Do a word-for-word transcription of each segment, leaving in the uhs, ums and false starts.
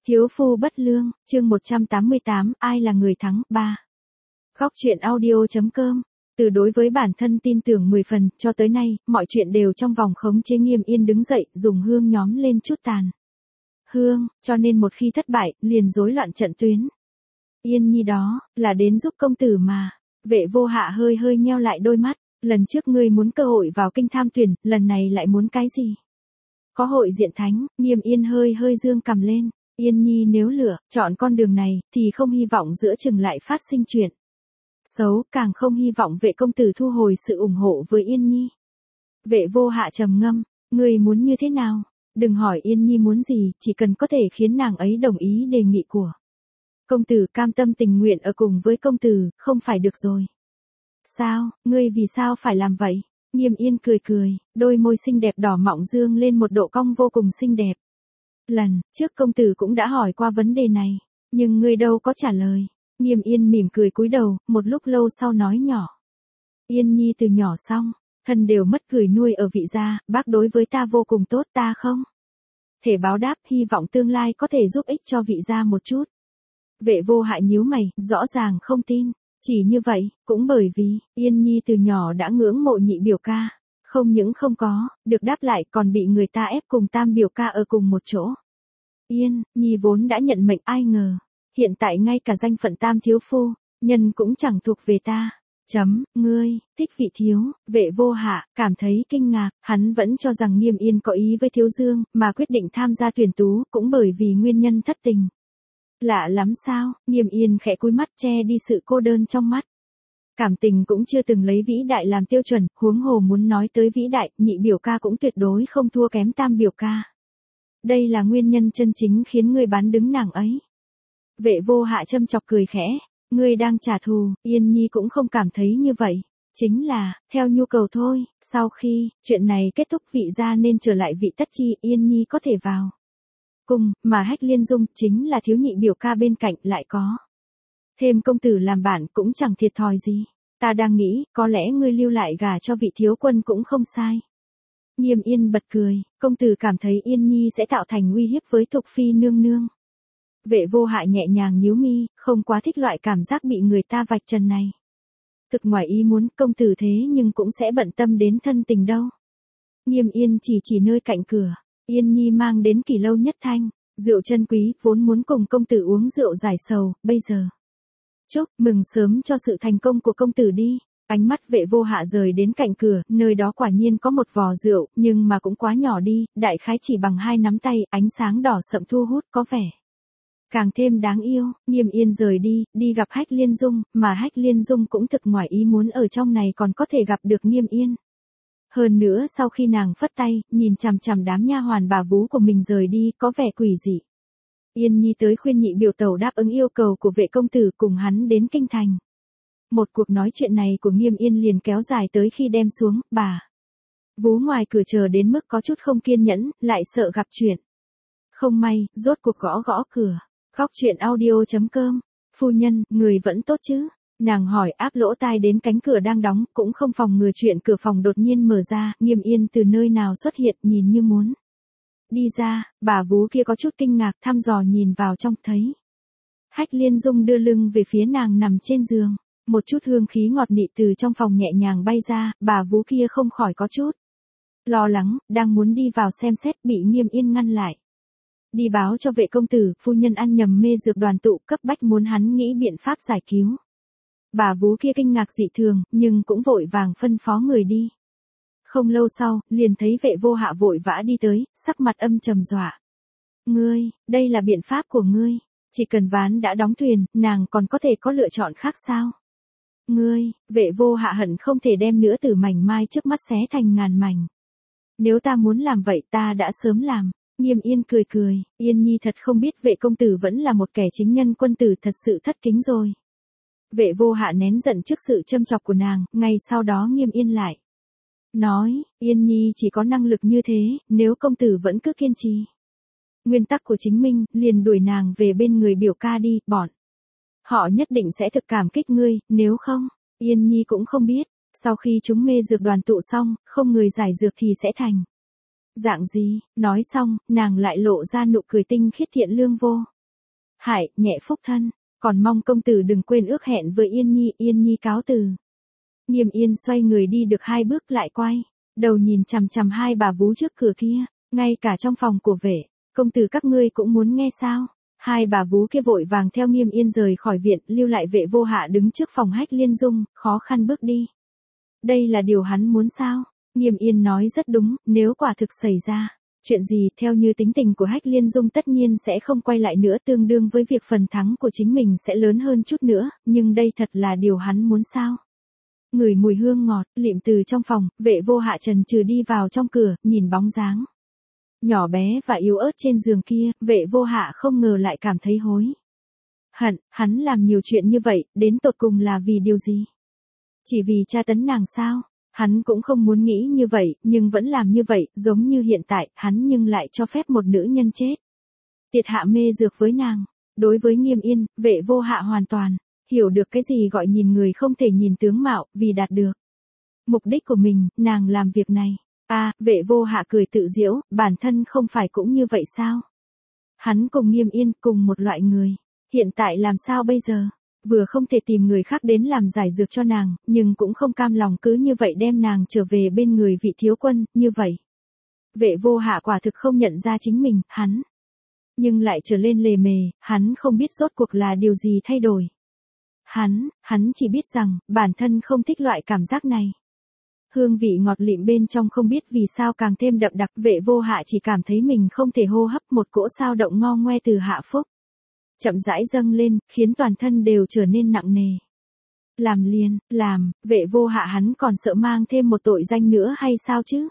Thiếu phu bất lương, chương một trăm tám mươi tám, ai là người thắng, ba. Góc truyện audio chấm com. Từ đối với bản thân tin tưởng mười phần, cho tới nay, mọi chuyện đều trong vòng khống chế. Nghiêm Yên đứng dậy, dùng hương nhóm lên chút tàn hương, cho nên một khi thất bại, liền rối loạn trận tuyến. Yên Nhi đó, là đến giúp công tử mà. Vệ Vô Hạ hơi hơi nheo lại đôi mắt, lần trước ngươi muốn cơ hội vào kinh tham tuyển, lần này lại muốn cái gì? Có hội diện thánh. Nghiêm Yên hơi hơi dương cằm lên. Yên Nhi nếu lựa, chọn con đường này, thì không hy vọng giữa chừng lại phát sinh chuyện xấu, càng không hy vọng vệ công tử thu hồi sự ủng hộ với Yên Nhi. Vệ Vô Hạ trầm ngâm, ngươi muốn như thế nào? Đừng hỏi Yên Nhi muốn gì, chỉ cần có thể khiến nàng ấy đồng ý đề nghị của công tử, cam tâm tình nguyện ở cùng với công tử, không phải được rồi. Sao, ngươi vì sao phải làm vậy? Nghiêm Yên cười cười, đôi môi xinh đẹp đỏ mọng dương lên một độ cong vô cùng xinh đẹp. Lần trước công tử cũng đã hỏi qua vấn đề này, nhưng ngươi đâu có trả lời. Nghiêm Yên mỉm cười cúi đầu, một lúc lâu sau nói nhỏ. Yên Nhi từ nhỏ xong, thân đều mất cười nuôi ở vị gia, bác đối với ta vô cùng tốt, ta không thể báo đáp, hy vọng tương lai có thể giúp ích cho vị gia một chút. Vệ Vô Hạ nhíu mày, rõ ràng không tin. Chỉ như vậy, cũng bởi vì, Yên Nhi từ nhỏ đã ngưỡng mộ nhị biểu ca. Không những không có, được đáp lại còn bị người ta ép cùng tam biểu ca ở cùng một chỗ. Yên Nhi vốn đã nhận mệnh, ai ngờ. Hiện tại ngay cả danh phận tam thiếu phu, nhân cũng chẳng thuộc về ta. Chấm, ngươi, thích vị thiếu. Vệ Vô Hạ, cảm thấy kinh ngạc, hắn vẫn cho rằng Nghiêm Yên có ý với Thiếu Dương, mà quyết định tham gia tuyển tú, cũng bởi vì nguyên nhân thất tình. Lạ lắm sao? Nghiêm Yên khẽ cúi mắt che đi sự cô đơn trong mắt. Cảm tình cũng chưa từng lấy vĩ đại làm tiêu chuẩn, huống hồ muốn nói tới vĩ đại, nhị biểu ca cũng tuyệt đối không thua kém tam biểu ca. Đây là nguyên nhân chân chính khiến ngươi bán đứng nàng ấy. Vệ Vô Hạ châm chọc cười khẽ, ngươi đang trả thù. Yên Nhi cũng không cảm thấy như vậy. Chính là, theo nhu cầu thôi. Sau khi, chuyện này kết thúc, vị gia nên trở lại vị tất chi, Yên Nhi có thể vào cùng, mà Hách Liên Dung chính là thiếu nhị biểu ca bên cạnh, lại có thêm công tử làm bạn, cũng chẳng thiệt thòi gì. Ta đang nghĩ, có lẽ ngươi lưu lại gả cho vị thiếu quân cũng không sai. Nghiêm Yên bật cười, công tử cảm thấy Yên Nhi sẽ tạo thành uy hiếp với Thục Phi nương nương. Vệ Vô Hạ nhẹ nhàng nhíu mi, không quá thích loại cảm giác bị người ta vạch trần này. Thực ngoài ý muốn, công tử thế nhưng cũng sẽ bận tâm đến thân tình đâu. Nghiêm Yên chỉ chỉ nơi cạnh cửa. Yên Nhi mang đến Kỳ Lâu Nhất Thanh, rượu chân quý, vốn muốn cùng công tử uống rượu giải sầu, bây giờ chúc mừng sớm cho sự thành công của công tử đi. Ánh mắt Vệ Vô Hạ rời đến cạnh cửa, nơi đó quả nhiên có một vò rượu, nhưng mà cũng quá nhỏ đi, đại khái chỉ bằng hai nắm tay, ánh sáng đỏ sậm thu hút, có vẻ càng thêm đáng yêu. Nghiêm Yên rời đi, đi gặp Hách Liên Dung, mà Hách Liên Dung cũng thực ngoài ý muốn ở trong này còn có thể gặp được Nghiêm Yên. Hơn nữa sau khi nàng phất tay, nhìn chằm chằm đám nha hoàn bà vú của mình rời đi, có vẻ quỷ dị. Yên Nhi tới khuyên nhị biểu tẩu đáp ứng yêu cầu của vệ công tử cùng hắn đến kinh thành. Một cuộc nói chuyện này của Nghiêm Yên liền kéo dài tới khi đem xuống, bà vú ngoài cửa chờ đến mức có chút không kiên nhẫn, lại sợ gặp chuyện không may, rốt cuộc gõ gõ cửa. Góc truyện audio chấm com. Phu nhân, người vẫn tốt chứ? Nàng hỏi, áp lỗ tai đến cánh cửa đang đóng, cũng không phòng ngừa chuyện cửa phòng đột nhiên mở ra. Nghiêm Yên từ nơi nào xuất hiện, nhìn như muốn đi ra. Bà vú kia có chút kinh ngạc, thăm dò nhìn vào trong, thấy Hách Liên Dung đưa lưng về phía nàng nằm trên giường. Một chút hương khí ngọt nị từ trong phòng nhẹ nhàng bay ra, bà vú kia không khỏi có chút lo lắng, đang muốn đi vào xem xét, bị Nghiêm Yên ngăn lại. Đi báo cho vệ công tử, phu nhân ăn nhầm mê dược đoàn tụ, cấp bách muốn hắn nghĩ biện pháp giải cứu. Bà vú kia kinh ngạc dị thường, nhưng cũng vội vàng phân phó người đi. Không lâu sau, liền thấy Vệ Vô Hạ vội vã đi tới, sắc mặt âm trầm dọa. Ngươi, đây là biện pháp của ngươi. Chỉ cần ván đã đóng thuyền, nàng còn có thể có lựa chọn khác sao? Ngươi, Vệ Vô Hạ hận không thể đem nữa tử mảnh mai trước mắt xé thành ngàn mảnh. Nếu ta muốn làm vậy ta đã sớm làm. Nghiêm Yên cười cười, Yên Nhi thật không biết vệ công tử vẫn là một kẻ chính nhân quân tử, thật sự thất kính rồi. Vệ Vô Hạ nén giận trước sự châm chọc của nàng, ngay sau đó Nghiêm Yên lại nói, Yên Nhi chỉ có năng lực như thế, nếu công tử vẫn cứ kiên trì nguyên tắc của chính mình, liền đuổi nàng về bên người biểu ca đi, bọn họ nhất định sẽ thực cảm kích ngươi, nếu không, Yên Nhi cũng không biết, sau khi chúng mê dược đoàn tụ xong, không người giải dược thì sẽ thành dạng gì. Nói xong, nàng lại lộ ra nụ cười tinh khiết thiện lương vô Hại, nhẹ phúc thân, còn mong công tử đừng quên ước hẹn với Yên Nhi, Yên Nhi cáo từ. Nghiêm Yên xoay người đi được hai bước lại quay, đầu nhìn chằm chằm hai bà vú trước cửa kia, ngay cả trong phòng của vệ, công tử các ngươi cũng muốn nghe sao? Hai bà vú kia vội vàng theo Nghiêm Yên rời khỏi viện, lưu lại Vệ Vô Hạ đứng trước phòng Hách Liên Dung, khó khăn bước đi. Đây là điều hắn muốn sao? Nghiêm Yên nói rất đúng, nếu quả thực xảy ra chuyện gì theo như tính tình của Hách Liên Dung tất nhiên sẽ không quay lại nữa, tương đương với việc phần thắng của chính mình sẽ lớn hơn chút nữa, nhưng đây thật là điều hắn muốn sao? Ngửi mùi hương ngọt, lịm từ trong phòng, Vệ Vô Hạ trần trừ đi vào trong cửa, nhìn bóng dáng nhỏ bé và yếu ớt trên giường kia, Vệ Vô Hạ không ngờ lại cảm thấy hối hận, hắn làm nhiều chuyện như vậy, đến tột cùng là vì điều gì? Chỉ vì tra tấn nàng sao? Hắn cũng không muốn nghĩ như vậy, nhưng vẫn làm như vậy, giống như hiện tại, hắn nhưng lại cho phép một nữ nhân chết. Tiệt hạ mê dược với nàng. Đối với Nghiêm Yên, Vệ Vô Hạ hoàn toàn hiểu được cái gì gọi nhìn người không thể nhìn tướng mạo, vì đạt được mục đích của mình, nàng làm việc này. A, à, Vệ Vô Hạ cười tự giễu, bản thân không phải cũng như vậy sao? Hắn cùng Nghiêm Yên, cùng một loại người. Hiện tại làm sao bây giờ? Vừa không thể tìm người khác đến làm giải dược cho nàng, nhưng cũng không cam lòng cứ như vậy đem nàng trở về bên người vị thiếu quân, như vậy. Vệ Vô Hạ quả thực không nhận ra chính mình, hắn. Nhưng lại trở lên lề mề, hắn không biết rốt cuộc là điều gì thay đổi. Hắn, hắn chỉ biết rằng, bản thân không thích loại cảm giác này. Hương vị ngọt lịm bên trong không biết vì sao càng thêm đậm đặc, Vệ Vô Hạ chỉ cảm thấy mình không thể hô hấp, một cỗ sao động ngo ngoe từ hạ phúc chậm rãi dâng lên, khiến toàn thân đều trở nên nặng nề. Làm liền, làm, Vệ Vô Hạ hắn còn sợ mang thêm một tội danh nữa hay sao chứ?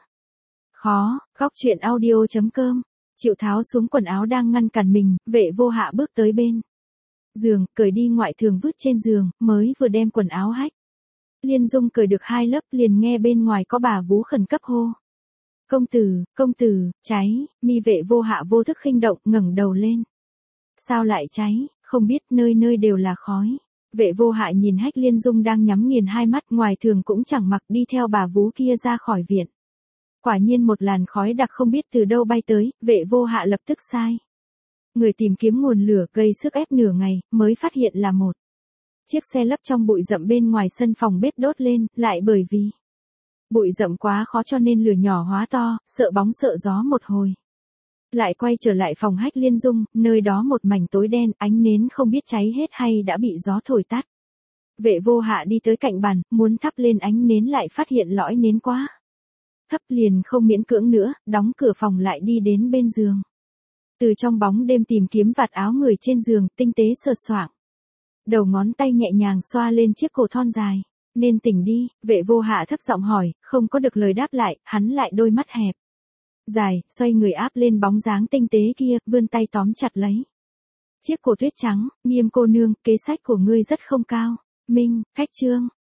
Khó, góc truyện audio chấm com. Chịu tháo xuống quần áo đang ngăn cản mình, Vệ Vô Hạ bước tới bên giường, cởi đi ngoại thường vứt trên giường, mới vừa đem quần áo Hách Liên Dung cởi được hai lớp, liền nghe bên ngoài có bà vú khẩn cấp hô. Công tử, công tử, cháy, mi Vệ Vô Hạ vô thức khinh động, ngẩng đầu lên. Sao lại cháy, không biết, nơi nơi đều là khói. Vệ Vô Hạ nhìn Hách Liên Dung đang nhắm nghiền hai mắt, ngoài thường cũng chẳng mặc, đi theo bà vú kia ra khỏi viện. Quả nhiên một làn khói đặc không biết từ đâu bay tới, Vệ Vô Hạ lập tức sai người tìm kiếm nguồn lửa, gây sức ép nửa ngày, mới phát hiện là một chiếc xe lấp trong bụi rậm bên ngoài sân phòng bếp đốt lên, lại bởi vì bụi rậm quá khó cho nên lửa nhỏ hóa to, sợ bóng sợ gió một hồi. Lại quay trở lại phòng Hách Liên Dung, nơi đó một mảnh tối đen, ánh nến không biết cháy hết hay đã bị gió thổi tắt. Vệ Vô Hạ đi tới cạnh bàn, muốn thắp lên ánh nến lại phát hiện lõi nến quá thấp, liền không miễn cưỡng nữa, đóng cửa phòng lại đi đến bên giường. Từ trong bóng đêm tìm kiếm vạt áo người trên giường, tinh tế sờ soạng. Đầu ngón tay nhẹ nhàng xoa lên chiếc cổ thon dài. Nên tỉnh đi, Vệ Vô Hạ thấp giọng hỏi, không có được lời đáp lại, hắn lại đôi mắt hẹp dài, xoay người áp lên bóng dáng tinh tế kia, vươn tay tóm chặt lấy chiếc cổ tuyết trắng. Nghiêm cô nương, kế sách của ngươi rất không cao minh. Khách chương